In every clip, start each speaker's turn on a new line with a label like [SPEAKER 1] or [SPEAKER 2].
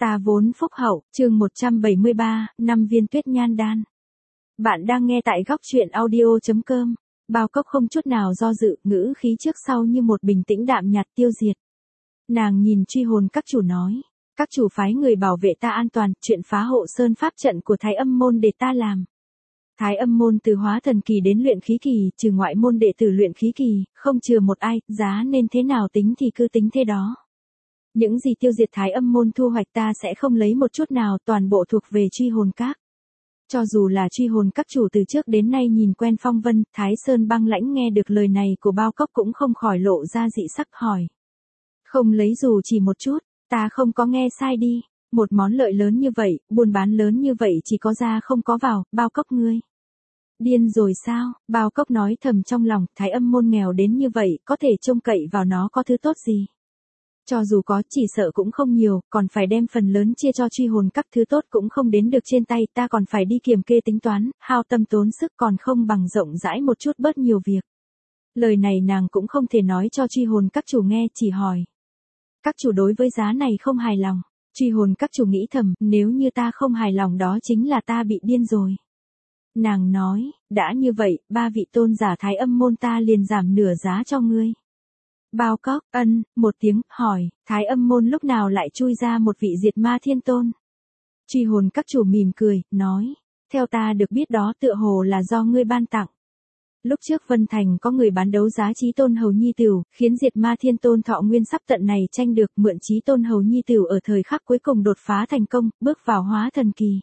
[SPEAKER 1] Ta vốn phúc hậu, chương 173, 5 viên tuyết nhan đan. Bạn đang nghe tại góc truyện audio.com. Bao Cốc không chút nào do dự, ngữ khí trước sau như một bình tĩnh đạm nhạt tiêu diệt. Nàng nhìn truy hồn các chủ nói. Các chủ phái người bảo vệ ta an toàn, chuyện phá hộ sơn pháp trận của Thái Âm môn để ta làm. Thái Âm môn từ hóa thần kỳ đến luyện khí kỳ, trừ ngoại môn đệ tử luyện khí kỳ, không chừa một ai, giá nên thế nào tính thì cứ tính thế đó. Những gì tiêu diệt Thái Âm môn thu hoạch ta sẽ không lấy một chút nào, toàn bộ thuộc về truy hồn các. Cho dù là truy hồn các chủ từ trước đến nay nhìn quen phong vân, Thái Sơn Băng Lãnh nghe được lời này của Bao Cốc cũng không khỏi lộ ra dị sắc hỏi. Không lấy dù chỉ một chút, ta không có nghe sai đi, một món lợi lớn như vậy, buôn bán lớn như vậy chỉ có ra không có vào, Bao Cốc ngươi. Điên rồi sao, Bao Cốc nói thầm trong lòng, Thái Âm môn nghèo đến như vậy, có thể trông cậy vào nó có thứ tốt gì. Cho dù có chỉ sợ cũng không nhiều, còn phải đem phần lớn chia cho truy hồn các thứ tốt cũng không đến được trên tay, ta còn phải đi kiểm kê tính toán, hao tâm tốn sức còn không bằng rộng rãi một chút bớt nhiều việc. Lời này nàng cũng không thể nói cho truy hồn các chủ nghe, chỉ hỏi. Các chủ đối với giá này không hài lòng, truy hồn các chủ nghĩ thầm, nếu như ta không hài lòng đó chính là ta bị điên rồi. Nàng nói, đã như vậy, 3 vị tôn giả Thái Âm môn ta liền giảm nửa giá cho ngươi. Bao Cốc, một tiếng, hỏi, Thái Âm môn lúc nào lại chui ra một vị diệt ma thiên tôn? Truy hồn các chủ mỉm cười, nói, theo ta được biết đó tựa hồ là do ngươi ban tặng. Lúc trước Vân Thành có người bán đấu giá Chí Tôn Hầu Nhi Tửu, khiến diệt ma thiên tôn thọ nguyên sắp tận này tranh được mượn Chí Tôn Hầu Nhi Tửu ở thời khắc cuối cùng đột phá thành công, bước vào hóa thần kỳ.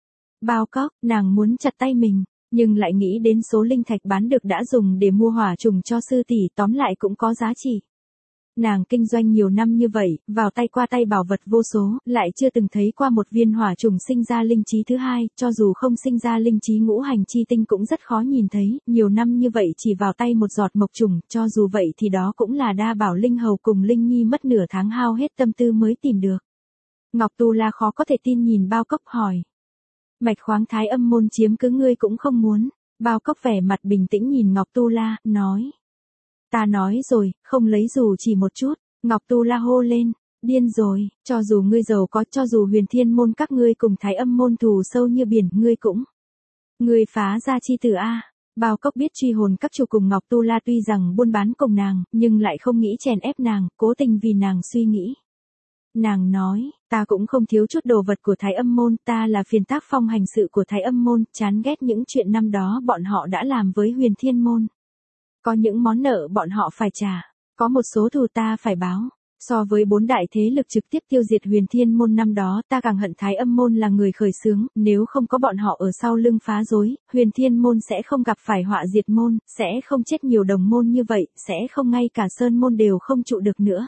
[SPEAKER 1] Bao Cốc, nàng muốn chặt tay mình. Nhưng lại nghĩ đến số linh thạch bán được đã dùng để mua hỏa trùng cho sư tỷ, tóm lại cũng có giá trị. Nàng kinh doanh nhiều năm như vậy, vào tay qua tay bảo vật vô số, lại chưa từng thấy qua một viên hỏa trùng sinh ra linh trí thứ hai, cho dù không sinh ra linh trí ngũ hành chi tinh cũng rất khó nhìn thấy, nhiều năm như vậy chỉ vào tay một giọt mộc trùng, cho dù vậy thì đó cũng là đa bảo linh hầu cùng linh nhi mất nửa tháng hao hết tâm tư mới tìm được. Ngọc Tu La khó có thể tin nhìn Bao Cốc hỏi. Mạch khoáng Thái Âm môn chiếm cứ ngươi cũng không muốn. Bao Cốc vẻ mặt bình tĩnh nhìn Ngọc Tu La, nói. Ta nói rồi, không lấy dù chỉ một chút. Ngọc Tu La hô lên, điên rồi, cho dù ngươi giàu có, cho dù Huyền Thiên môn các ngươi cùng Thái Âm môn thù sâu như biển, ngươi cũng. Ngươi phá ra chi tử a. Bao Cốc biết truy hồn các chủ cùng Ngọc Tu La tuy rằng buôn bán cùng nàng, nhưng lại không nghĩ chèn ép nàng, cố tình vì nàng suy nghĩ. Nàng nói, ta cũng không thiếu chút đồ vật của Thái Âm môn, ta là phiền tác phong hành sự của Thái Âm môn, chán ghét những chuyện năm đó bọn họ đã làm với Huyền Thiên môn. Có những món nợ bọn họ phải trả, có một số thù ta phải báo. So với 4 đại thế lực trực tiếp tiêu diệt Huyền Thiên môn năm đó, ta càng hận Thái Âm môn là người khởi xướng, nếu không có bọn họ ở sau lưng phá rối, Huyền Thiên môn sẽ không gặp phải họa diệt môn, sẽ không chết nhiều đồng môn như vậy, sẽ không ngay cả sơn môn đều không trụ được nữa.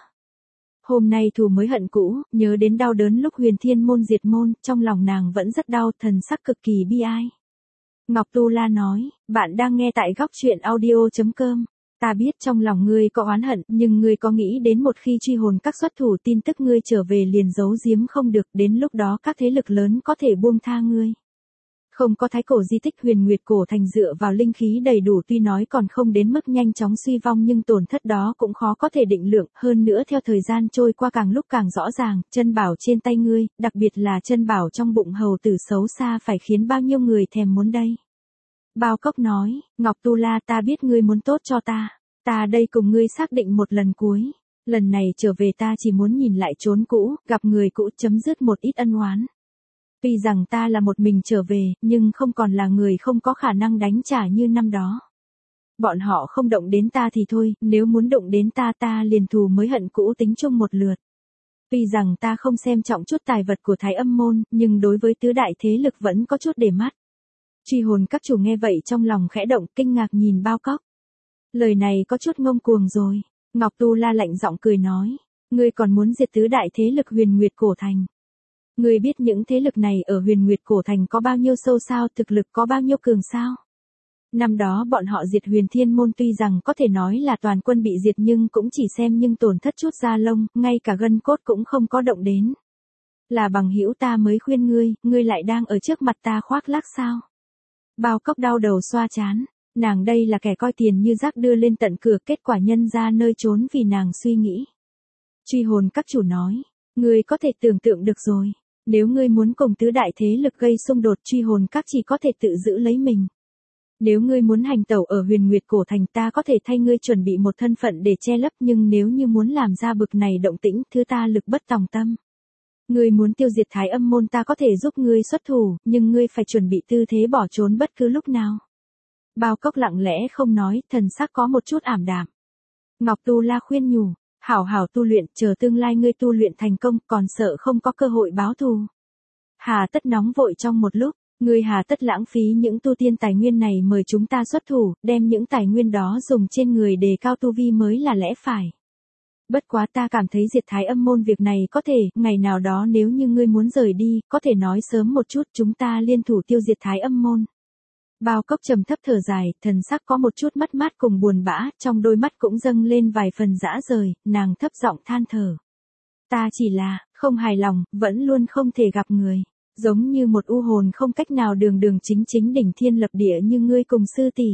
[SPEAKER 1] Hôm nay thù mới hận cũ, nhớ đến đau đớn lúc Huyền Thiên môn diệt môn, trong lòng nàng vẫn rất đau, thần sắc cực kỳ bi ai. Ngọc Tu La nói, bạn đang nghe tại góc truyện audio.com. Ta biết trong lòng ngươi có oán hận, nhưng ngươi có nghĩ đến một khi truy hồn các xuất thủ tin tức ngươi trở về liền giấu giếm không được, đến lúc đó các thế lực lớn có thể buông tha ngươi. Không có thái cổ di tích Huyền Nguyệt cổ thành dựa vào linh khí đầy đủ tuy nói còn không đến mức nhanh chóng suy vong nhưng tổn thất đó cũng khó có thể định lượng, hơn nữa theo thời gian trôi qua càng lúc càng rõ ràng, chân bảo trên tay ngươi, đặc biệt là chân bảo trong bụng hầu tử xấu xa phải khiến bao nhiêu người thèm muốn đây. Bao Cốc nói, Ngọc Tu La ta biết ngươi muốn tốt cho ta đây cùng ngươi xác định một lần cuối, lần này trở về ta chỉ muốn nhìn lại chốn cũ, gặp người cũ chấm dứt một ít ân oán. Tuy rằng ta là một mình trở về, nhưng không còn là người không có khả năng đánh trả như năm đó. Bọn họ không động đến ta thì thôi, nếu muốn động đến ta liền thù mới hận cũ tính chung một lượt. Tuy rằng ta không xem trọng chút tài vật của Thái Âm môn, nhưng đối với tứ đại thế lực vẫn có chút để mắt. Truy hồn các chủ nghe vậy trong lòng khẽ động, kinh ngạc nhìn Bao Cốc. Lời này có chút ngông cuồng rồi. Ngọc Tu La lạnh giọng cười nói, ngươi còn muốn diệt tứ đại thế lực Huyền Nguyệt cổ thành. Ngươi biết những thế lực này ở Huyền Nguyệt cổ thành có bao nhiêu sâu sao, thực lực có bao nhiêu cường sao? Năm đó bọn họ diệt Huyền Thiên môn tuy rằng có thể nói là toàn quân bị diệt nhưng cũng chỉ xem nhưng tổn thất chút da lông, ngay cả gân cốt cũng không có động đến. Là bằng hữu ta mới khuyên ngươi lại đang ở trước mặt ta khoác lác sao? Bao Cốc đau đầu xoa trán, nàng đây là kẻ coi tiền như rác đưa lên tận cửa, kết quả nhân ra nơi trốn vì nàng suy nghĩ. Truy hồn các chủ nói, ngươi có thể tưởng tượng được rồi, Nếu ngươi muốn cùng tứ đại thế lực gây xung đột, truy hồn các chỉ có thể tự giữ lấy mình. Nếu ngươi muốn hành tẩu ở Huyền Nguyệt Cổ Thành, ta có thể thay ngươi chuẩn bị một thân phận để che lấp, nhưng nếu như muốn làm ra bực này động tĩnh, thứ ta lực bất tòng tâm. Ngươi muốn tiêu diệt Thái Âm môn, ta có thể giúp ngươi xuất thủ, nhưng ngươi phải chuẩn bị tư thế bỏ trốn bất cứ lúc nào. Bao Cốc lặng lẽ không nói, thần sắc có một chút ảm đạm. Ngọc Tu La khuyên nhủ, hảo hảo tu luyện, chờ tương lai ngươi tu luyện thành công, còn sợ không có cơ hội báo thù. Hà tất nóng vội trong một lúc, ngươi hà tất lãng phí những tu tiên tài nguyên này mời chúng ta xuất thủ, đem những tài nguyên đó dùng trên người đề cao tu vi mới là lẽ phải. Bất quá ta cảm thấy diệt Thái Âm môn việc này có thể, ngày nào đó nếu như ngươi muốn rời đi, có thể nói sớm một chút, chúng ta liên thủ tiêu diệt Thái Âm môn. Bao Cốc trầm thấp thở dài, thần sắc có một chút mất mát cùng buồn bã, trong đôi mắt cũng dâng lên vài phần dã rời, nàng thấp giọng than thở. Ta chỉ là, không hài lòng, vẫn luôn không thể gặp người. Giống như một u hồn không cách nào đường đường chính chính đỉnh thiên lập địa như ngươi cùng sư tỷ.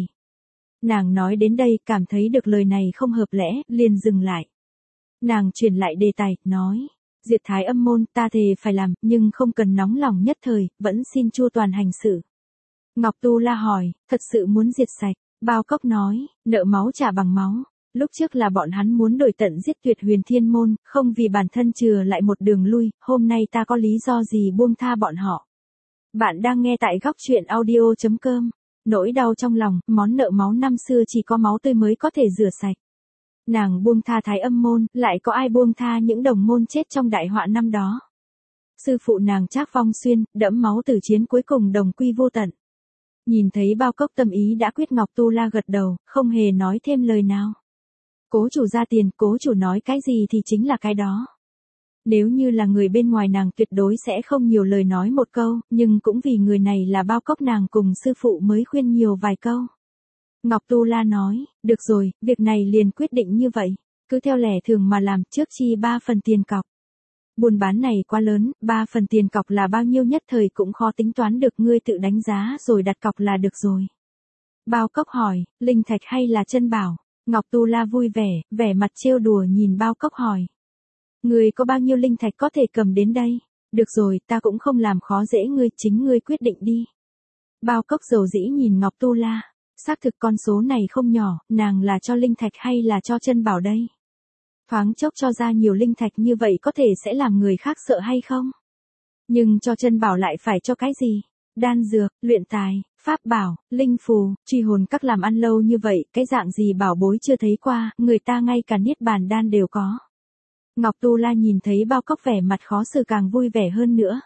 [SPEAKER 1] Nàng nói đến đây, cảm thấy được lời này không hợp lẽ, liền dừng lại. Nàng chuyển lại đề tài, nói, diệt Thái Âm môn, ta thề phải làm, nhưng không cần nóng lòng nhất thời, vẫn xin chu toàn hành sự. Ngọc Tu La hỏi, thật sự muốn diệt sạch? Bao Cốc nói, nợ máu trả bằng máu. Lúc trước là bọn hắn muốn đổi tận giết tuyệt Huyền Thiên môn, không vì bản thân chừa lại một đường lui, hôm nay ta có lý do gì buông tha bọn họ. Bạn đang nghe tại góc truyện audio.com. Nỗi đau trong lòng, món nợ máu năm xưa chỉ có máu tươi mới có thể rửa sạch. Nàng buông tha Thái Âm môn, lại có ai buông tha những đồng môn chết trong đại họa năm đó. Sư phụ nàng Trác Phong Xuyên, đẫm máu tử chiến cuối cùng đồng quy vô tận. Nhìn thấy Bao Cốc tâm ý đã quyết, Ngọc Tu La gật đầu, không hề nói thêm lời nào. Cố chủ ra tiền, cố chủ nói cái gì thì chính là cái đó. Nếu như là người bên ngoài nàng tuyệt đối sẽ không nhiều lời nói một câu, nhưng cũng vì người này là Bao Cốc nàng cùng sư phụ mới khuyên nhiều vài câu. Ngọc Tu La nói, được rồi, việc này liền quyết định như vậy, cứ theo lẽ thường mà làm, trước chi 3 phần tiền cọc. Buôn bán này quá lớn, 3 phần tiền cọc là bao nhiêu nhất thời cũng khó tính toán được, ngươi tự đánh giá rồi đặt cọc là được rồi. Bao Cốc hỏi, linh thạch hay là chân bảo? Ngọc Tu La vui vẻ, vẻ mặt trêu đùa nhìn Bao Cốc hỏi. Ngươi có bao nhiêu linh thạch có thể cầm đến đây? Được rồi, ta cũng không làm khó dễ ngươi, chính ngươi quyết định đi. Bao Cốc dầu dĩ nhìn Ngọc Tu La, xác thực con số này không nhỏ, nàng là cho linh thạch hay là cho chân bảo đây? Thoáng chốc cho ra nhiều linh thạch như vậy có thể sẽ làm người khác sợ hay không? Nhưng cho chân bảo lại phải cho cái gì? Đan dược, luyện tài, pháp bảo, linh phù, truy hồn các làm ăn lâu như vậy, cái dạng gì bảo bối chưa thấy qua, người ta ngay cả niết bàn đan đều có. Ngọc Tu La nhìn thấy Bao Cốc vẻ mặt khó xử càng vui vẻ hơn nữa.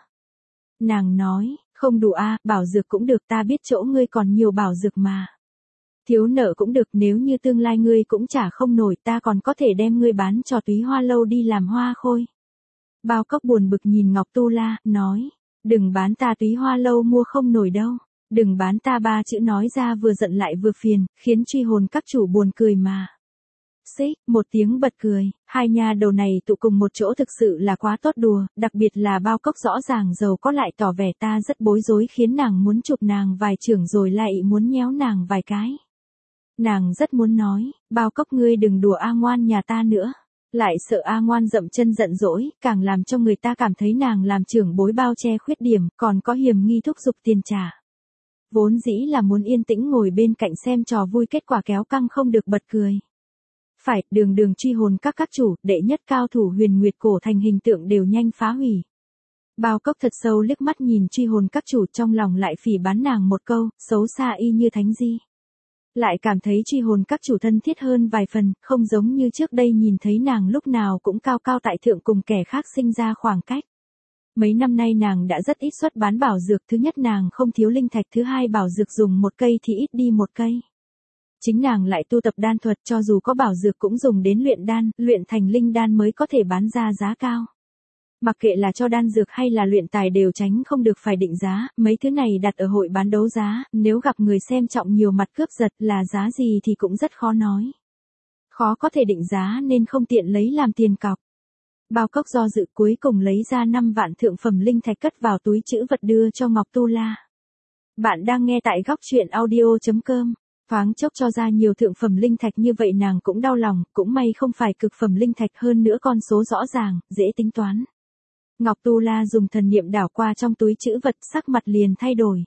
[SPEAKER 1] Nàng nói, không đủ a, bảo dược cũng được, ta biết chỗ ngươi còn nhiều bảo dược mà. Thiếu nợ cũng được, nếu như tương lai ngươi cũng trả không nổi, ta còn có thể đem ngươi bán cho Túy Hoa lâu đi làm hoa khôi. Bao Cốc buồn bực nhìn Ngọc Tu La, nói, đừng bán ta, Túy Hoa lâu mua không nổi đâu. Đừng bán ta, 3 chữ nói ra vừa giận lại vừa phiền, khiến truy hồn các chủ buồn cười mà. Xích, một tiếng bật cười, hai nhà đầu này tụ cùng một chỗ thực sự là quá tốt đùa, đặc biệt là Bao Cốc rõ ràng giàu có lại tỏ vẻ ta rất bối rối, khiến nàng muốn chụp nàng vài chưởng rồi lại muốn nhéo nàng vài cái. Nàng rất muốn nói, Bao Cốc ngươi đừng đùa A Ngoan nhà ta nữa. Lại sợ A Ngoan dậm chân giận dỗi, càng làm cho người ta cảm thấy nàng làm trưởng bối bao che khuyết điểm, còn có hiểm nghi thúc giục tiền trả. Vốn dĩ là muốn yên tĩnh ngồi bên cạnh xem trò vui, kết quả kéo căng không được bật cười. Phải, đường đường truy hồn các chủ, đệ nhất cao thủ Huyền Nguyệt Cổ Thành hình tượng đều nhanh phá hủy. Bao Cốc thật sâu liếc mắt nhìn truy hồn các chủ, trong lòng lại phỉ báng nàng một câu, xấu xa y như thánh di. Lại cảm thấy truy hồn các chủ thân thiết hơn vài phần, không giống như trước đây nhìn thấy nàng lúc nào cũng cao cao tại thượng cùng kẻ khác sinh ra khoảng cách. Mấy năm nay nàng đã rất ít xuất bán bảo dược, thứ nhất nàng không thiếu linh thạch, thứ hai bảo dược dùng một cây thì ít đi một cây. Chính nàng lại tu tập đan thuật, cho dù có bảo dược cũng dùng đến luyện đan, luyện thành linh đan mới có thể bán ra giá cao. Mặc kệ là cho đan dược hay là luyện tài đều tránh không được phải định giá, mấy thứ này đặt ở hội bán đấu giá, nếu gặp người xem trọng nhiều mặt cướp giật là giá gì thì cũng rất khó nói. Khó có thể định giá nên không tiện lấy làm tiền cọc. Bao Cốc do dự cuối cùng lấy ra 5 vạn thượng phẩm linh thạch cất vào túi trữ vật đưa cho Ngọc Tu La. Bạn đang nghe tại góc truyện audio.com. Thoáng chốc cho ra nhiều thượng phẩm linh thạch như vậy nàng cũng đau lòng, cũng may không phải cực phẩm linh thạch, hơn nữa con số rõ ràng, dễ tính toán. Ngọc Tu La dùng thần niệm đảo qua trong túi trữ vật, sắc mặt liền thay đổi.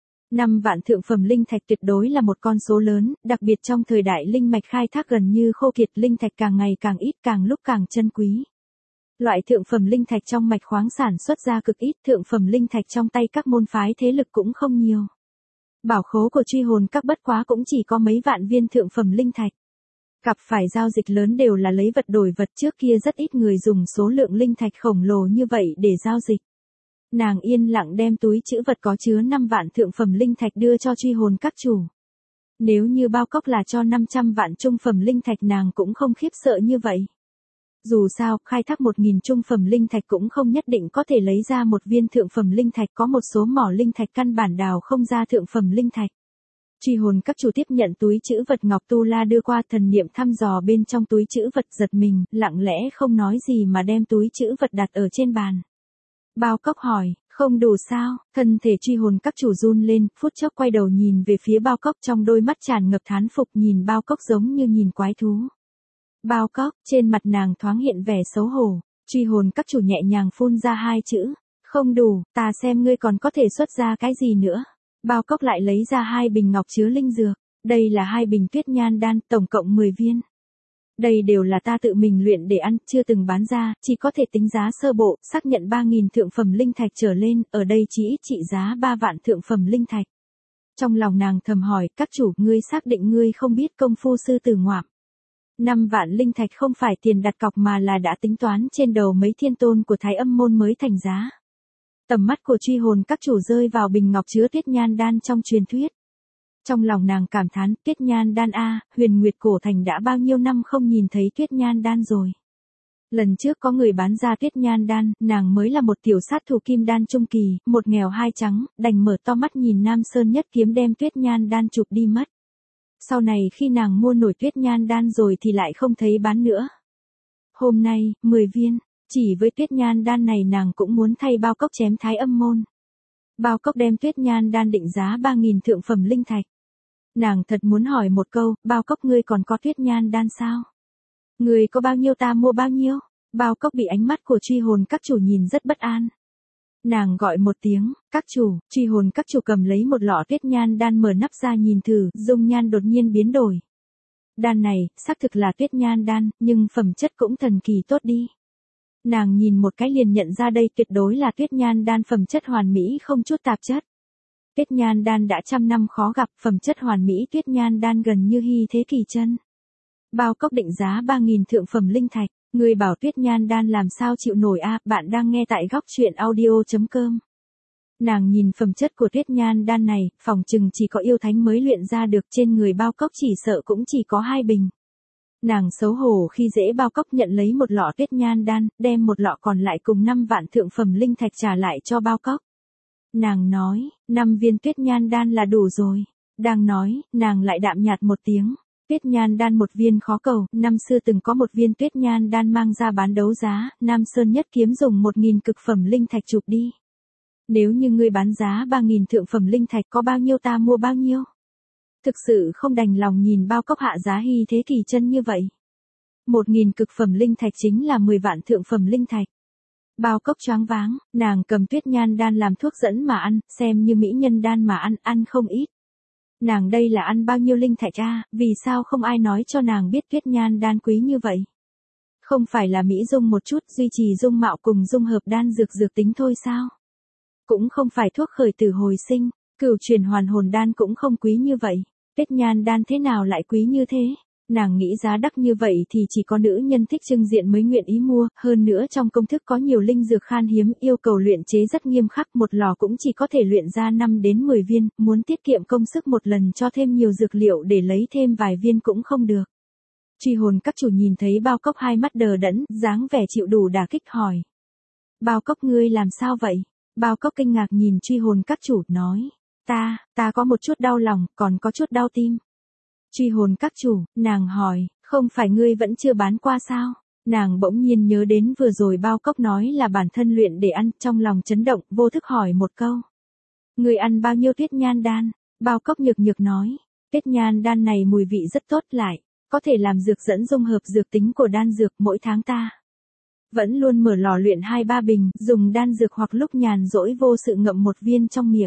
[SPEAKER 1] 5 vạn thượng phẩm linh thạch tuyệt đối là một con số lớn, đặc biệt trong thời đại linh mạch khai thác gần như khô kiệt, linh thạch càng ngày càng ít, càng lúc càng chân quý. Loại thượng phẩm linh thạch trong mạch khoáng sản xuất ra cực ít, thượng phẩm linh thạch trong tay các môn phái thế lực cũng không nhiều. Bảo khố của truy hồn các bất quá cũng chỉ có mấy vạn viên thượng phẩm linh thạch. Gặp phải giao dịch lớn đều là lấy vật đổi vật, trước kia rất ít người dùng số lượng linh thạch khổng lồ như vậy để giao dịch. Nàng yên lặng đem túi trữ vật có chứa 5 vạn thượng phẩm linh thạch đưa cho truy hồn các chủ. Nếu như bao cốc là cho 500 vạn trung phẩm linh thạch nàng cũng không khiếp sợ như vậy. Dù sao, khai thác 1.000 trung phẩm linh thạch cũng không nhất định có thể lấy ra một viên thượng phẩm linh thạch, có một số mỏ linh thạch căn bản đào không ra thượng phẩm linh thạch. Truy hồn các chủ tiếp nhận túi trữ vật Ngọc Tu La đưa qua, thần niệm thăm dò bên trong túi trữ vật, giật mình, lặng lẽ không nói gì mà đem túi trữ vật đặt ở trên bàn. Bao cốc hỏi, không đủ sao? Thân thể truy hồn các chủ run lên, phút chốc quay đầu nhìn về phía bao cốc, trong đôi mắt tràn ngập thán phục, nhìn bao cốc giống như nhìn quái thú. Bao cốc, trên mặt nàng thoáng hiện vẻ xấu hổ. Truy hồn các chủ nhẹ nhàng phun ra 2 chữ, không đủ, ta xem ngươi còn có thể xuất ra cái gì nữa. Bao cốc lại lấy ra 2 bình ngọc chứa linh dược, đây là 2 bình tuyết nhan đan, tổng cộng 10 viên. Đây đều là ta tự mình luyện để ăn, chưa từng bán ra, chỉ có thể tính giá sơ bộ, xác nhận 3.000 thượng phẩm linh thạch trở lên, ở đây chỉ ít trị giá 3 vạn thượng phẩm linh thạch. Trong lòng nàng thầm hỏi, các chủ, ngươi xác định ngươi không biết công phu sư tử ngoạm. 5 vạn linh thạch không phải tiền đặt cọc mà là đã tính toán trên đầu mấy thiên tôn của Thái Âm môn mới thành giá. Tầm mắt của truy hồn các chủ rơi vào bình ngọc chứa tuyết nhan đan trong truyền thuyết. Trong lòng nàng cảm thán, tuyết nhan đan a, Huyền Nguyệt cổ thành đã bao nhiêu năm không nhìn thấy tuyết nhan đan rồi. Lần trước có người bán ra tuyết nhan đan, nàng mới là một tiểu sát thủ kim đan trung kỳ, một nghèo hai trắng, đành mở to mắt nhìn Nam Sơn Nhất Kiếm đem tuyết nhan đan chụp đi mất. Sau này khi nàng mua nổi tuyết nhan đan rồi thì lại không thấy bán nữa. Hôm nay, 10 viên, chỉ với tuyết nhan đan này nàng cũng muốn thay bao cốc chém Thái Âm môn. Bao cốc đem tuyết nhan đan định giá 3.000 thượng phẩm linh thạch. Nàng thật muốn hỏi một câu, bao cốc ngươi còn có tuyết nhan đan sao? Ngươi có bao nhiêu ta mua bao nhiêu? Bao cốc bị ánh mắt của truy hồn các chủ nhìn rất bất an. Nàng gọi một tiếng, các chủ, truy hồn các chủ cầm lấy một lọ tuyết nhan đan mở nắp ra nhìn thử, dung nhan đột nhiên biến đổi. Đan này, xác thực là tuyết nhan đan, nhưng phẩm chất cũng thần kỳ tốt đi. Nàng nhìn một cái liền nhận ra đây tuyệt đối là tuyết nhan đan, phẩm chất hoàn mỹ không chút tạp chất. Tuyết nhan đan đã trăm năm khó gặp, phẩm chất hoàn mỹ tuyết nhan đan gần như hy thế kỳ chân. Bao cốc định giá 3.000 thượng phẩm linh thạch, người bảo tuyết nhan đan làm sao chịu nổi a? Bạn đang nghe tại góc truyện audio.com. Nàng nhìn phẩm chất của tuyết nhan đan này, phỏng chừng chỉ có yêu thánh mới luyện ra được, trên người bao cốc chỉ sợ cũng chỉ có 2 bình. Nàng xấu hổ khi dễ bao cốc nhận lấy một lọ tuyết nhan đan, đem một lọ còn lại cùng 5 vạn thượng phẩm linh thạch trả lại cho bao cốc. Nàng nói, 5 viên tuyết nhan đan là đủ rồi. Đang nói, nàng lại đạm nhạt một tiếng. Tuyết nhan đan 1 viên khó cầu, năm xưa từng có 1 viên tuyết nhan đan mang ra bán đấu giá, Nam Sơn Nhất Kiếm dùng 1.000 cực phẩm linh thạch chụp đi. Nếu như ngươi bán giá 3.000 thượng phẩm linh thạch có bao nhiêu ta mua bao nhiêu. Thực sự không đành lòng nhìn bao cốc hạ giá hy thế kỳ chân như vậy. 1.000 cực phẩm linh thạch chính là 10 vạn thượng phẩm linh thạch. Bao cốc choáng váng, nàng cầm tuyết nhan đan làm thuốc dẫn mà ăn, xem như mỹ nhân đan mà ăn, ăn không ít. Nàng đây là ăn bao nhiêu linh thạch a? Vì sao không ai nói cho nàng biết tuyết nhan đan quý như vậy? Không phải là mỹ dung một chút, duy trì dung mạo cùng dung hợp đan dược tính thôi sao? Cũng không phải thuốc khởi tử hồi sinh, cửu chuyển hoàn hồn đan cũng không quý như vậy. Tuyết nhan đan thế nào lại quý như thế? Nàng nghĩ giá đắt như vậy thì chỉ có nữ nhân thích trưng diện mới nguyện ý mua, hơn nữa trong công thức có nhiều linh dược khan hiếm, yêu cầu luyện chế rất nghiêm khắc, một lò cũng chỉ có thể luyện ra 5 đến 10 viên, muốn tiết kiệm công sức một lần cho thêm nhiều dược liệu để lấy thêm vài viên cũng không được. Truy hồn các chủ nhìn thấy bao cốc hai mắt đờ đẫn, dáng vẻ chịu đủ đả kích hỏi. Bao cốc ngươi làm sao vậy? Bao cốc kinh ngạc nhìn truy hồn các chủ, nói. Ta có một chút đau lòng, còn có chút đau tim. Truy hồn các chủ, nàng hỏi, không phải ngươi vẫn chưa bán qua sao? Nàng bỗng nhiên nhớ đến vừa rồi bao cốc nói là bản thân luyện để ăn, trong lòng chấn động, vô thức hỏi một câu. Ngươi ăn bao nhiêu tuyết nhan đan? Bao cốc nhược nhược nói, tuyết nhan đan này mùi vị rất tốt lại, có thể làm dược dẫn dung hợp dược tính của đan dược mỗi tháng ta. vẫn luôn mở lò luyện 2-3 bình, dùng đan dược hoặc lúc nhàn rỗi vô sự ngậm một viên trong miệng.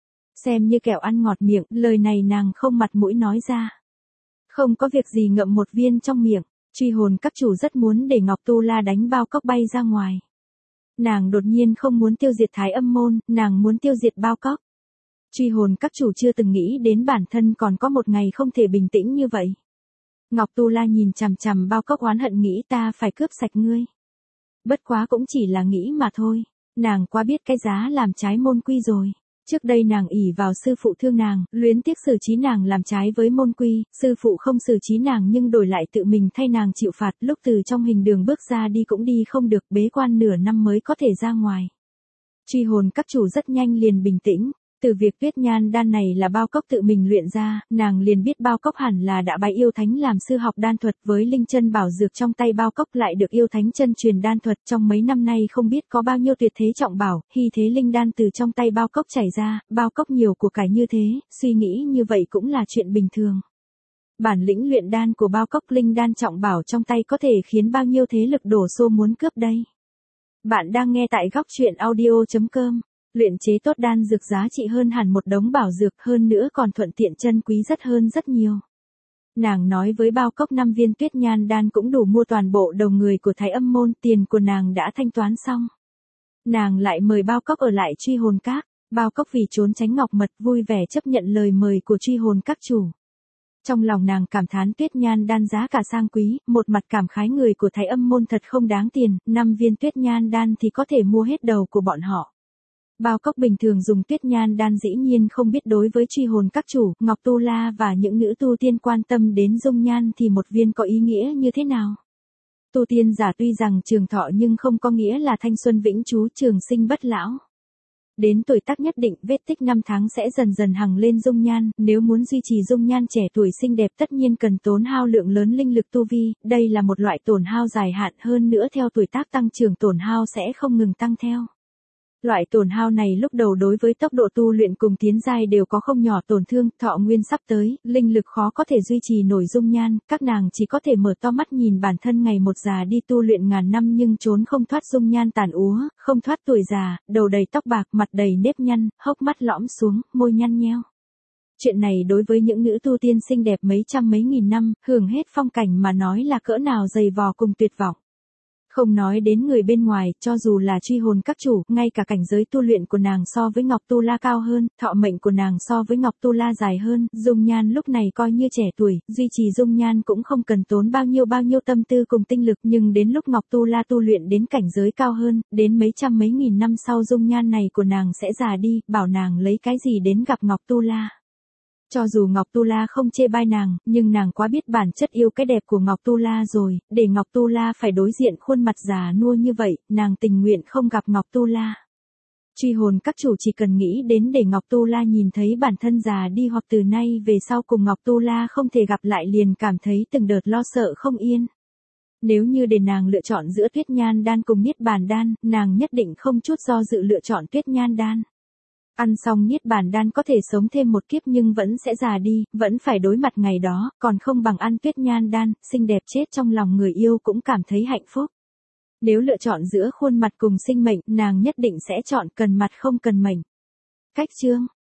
[SPEAKER 1] Xem như kẹo ăn ngọt miệng, lời này nàng không mặt mũi nói ra. Không có việc gì ngậm một viên trong miệng, truy hồn các chủ rất muốn để Ngọc Tu La đánh Bao Cốc bay ra ngoài. Nàng đột nhiên không muốn tiêu diệt Thái Âm môn, nàng muốn tiêu diệt Bao Cốc. Truy hồn các chủ chưa từng nghĩ đến bản thân còn có một ngày không thể bình tĩnh như vậy. Ngọc Tu La nhìn chằm chằm Bao Cốc oán hận nghĩ ta phải cướp sạch ngươi. Bất quá cũng chỉ là nghĩ mà thôi, nàng quá biết cái giá làm trái môn quy rồi. Trước đây nàng ỷ vào sư phụ thương nàng, luyến tiếc xử trí nàng làm trái với môn quy, sư phụ không xử trí nàng nhưng đổi lại tự mình thay nàng chịu phạt, lúc từ trong hình đường bước ra đi cũng đi không được, bế quan nửa năm mới có thể ra ngoài. Truy hồn các chủ rất nhanh liền bình tĩnh, từ việc Tuyết Nhan đan này là Bao Cốc tự mình luyện ra, nàng liền biết Bao Cốc hẳn là đã bái yêu thánh làm sư học đan thuật, với linh chân bảo dược trong tay Bao Cốc lại được yêu thánh chân truyền đan thuật, trong mấy năm nay không biết có bao nhiêu tuyệt thế trọng bảo, hy thế linh đan từ trong tay Bao Cốc chảy ra, Bao Cốc nhiều của cải như thế, suy nghĩ như vậy cũng là chuyện bình thường. Bản lĩnh luyện đan của Bao Cốc, linh đan trọng bảo trong tay có thể khiến bao nhiêu thế lực đổ xô muốn cướp đây. Bạn đang nghe tại góc truyện audio.com. Luyện chế tốt đan dược giá trị hơn hẳn một đống bảo dược, hơn nữa còn thuận tiện chân quý rất hơn rất nhiều. Nàng nói với Bao Cốc 5 viên Tuyết Nhan đan cũng đủ mua toàn bộ đầu người của Thái Âm môn, tiền của nàng đã thanh toán xong. Nàng lại mời Bao Cốc ở lại truy hồn các, Bao Cốc vì trốn tránh ngọc mật vui vẻ chấp nhận lời mời của truy hồn các chủ. Trong lòng nàng cảm thán Tuyết Nhan đan giá cả sang quý, một mặt cảm khái người của Thái Âm môn thật không đáng tiền, 5 viên Tuyết Nhan đan thì có thể mua hết đầu của bọn họ. Bao Cốc bình thường dùng Tuyết Nhan đan dĩ nhiên không biết đối với truy hồn các chủ, Ngọc Tu La và những nữ tu tiên quan tâm đến dung nhan thì một viên có ý nghĩa như thế nào. Tu tiên giả tuy rằng trường thọ nhưng không có nghĩa là thanh xuân vĩnh trú, trường sinh bất lão. Đến tuổi tác nhất định, vết tích năm tháng sẽ dần dần hằng lên dung nhan, nếu muốn duy trì dung nhan trẻ tuổi xinh đẹp tất nhiên cần tốn hao lượng lớn linh lực tu vi, đây là một loại tổn hao dài hạn, hơn nữa theo tuổi tác tăng trưởng tổn hao sẽ không ngừng tăng theo. Loại tổn hao này lúc đầu đối với tốc độ tu luyện cùng tiến giai đều có không nhỏ tổn thương, thọ nguyên sắp tới, linh lực khó có thể duy trì nổi dung nhan, các nàng chỉ có thể mở to mắt nhìn bản thân ngày một già đi, tu luyện ngàn năm nhưng trốn không thoát dung nhan tàn úa, không thoát tuổi già, đầu đầy tóc bạc, mặt đầy nếp nhăn, hốc mắt lõm xuống, môi nhăn nheo. Chuyện này đối với những nữ tu tiên xinh đẹp mấy trăm mấy nghìn năm, hưởng hết phong cảnh mà nói là cỡ nào dày vò cùng tuyệt vọng. Không nói đến người bên ngoài, cho dù là truy hồn các chủ, ngay cả cảnh giới tu luyện của nàng so với Ngọc Tu La cao hơn, thọ mệnh của nàng so với Ngọc Tu La dài hơn, dung nhan lúc này coi như trẻ tuổi, duy trì dung nhan cũng không cần tốn bao nhiêu tâm tư cùng tinh lực, nhưng đến lúc Ngọc Tu La tu luyện đến cảnh giới cao hơn, đến mấy trăm mấy nghìn năm sau dung nhan này của nàng sẽ già đi, bảo nàng lấy cái gì đến gặp Ngọc Tu La. Cho dù Ngọc Tu La không chê bai nàng, nhưng nàng quá biết bản chất yêu cái đẹp của Ngọc Tu La rồi, để Ngọc Tu La phải đối diện khuôn mặt già nua như vậy, nàng tình nguyện không gặp Ngọc Tu La. Truy hồn các chủ chỉ cần nghĩ đến để Ngọc Tu La nhìn thấy bản thân già đi hoặc từ nay về sau cùng Ngọc Tu La không thể gặp lại liền cảm thấy từng đợt lo sợ không yên. Nếu như để nàng lựa chọn giữa Tuyết Nhan đan cùng Niết Bàn đan, nàng nhất định không chút do dự lựa chọn Tuyết Nhan đan. Ăn xong Niết Bàn đan có thể sống thêm một kiếp nhưng vẫn sẽ già đi, vẫn phải đối mặt ngày đó, còn không bằng ăn Tuyết Nhan đan, xinh đẹp chết trong lòng người yêu cũng cảm thấy hạnh phúc. Nếu lựa chọn giữa khuôn mặt cùng sinh mệnh, nàng nhất định sẽ chọn cần mặt không cần mệnh. Cách chương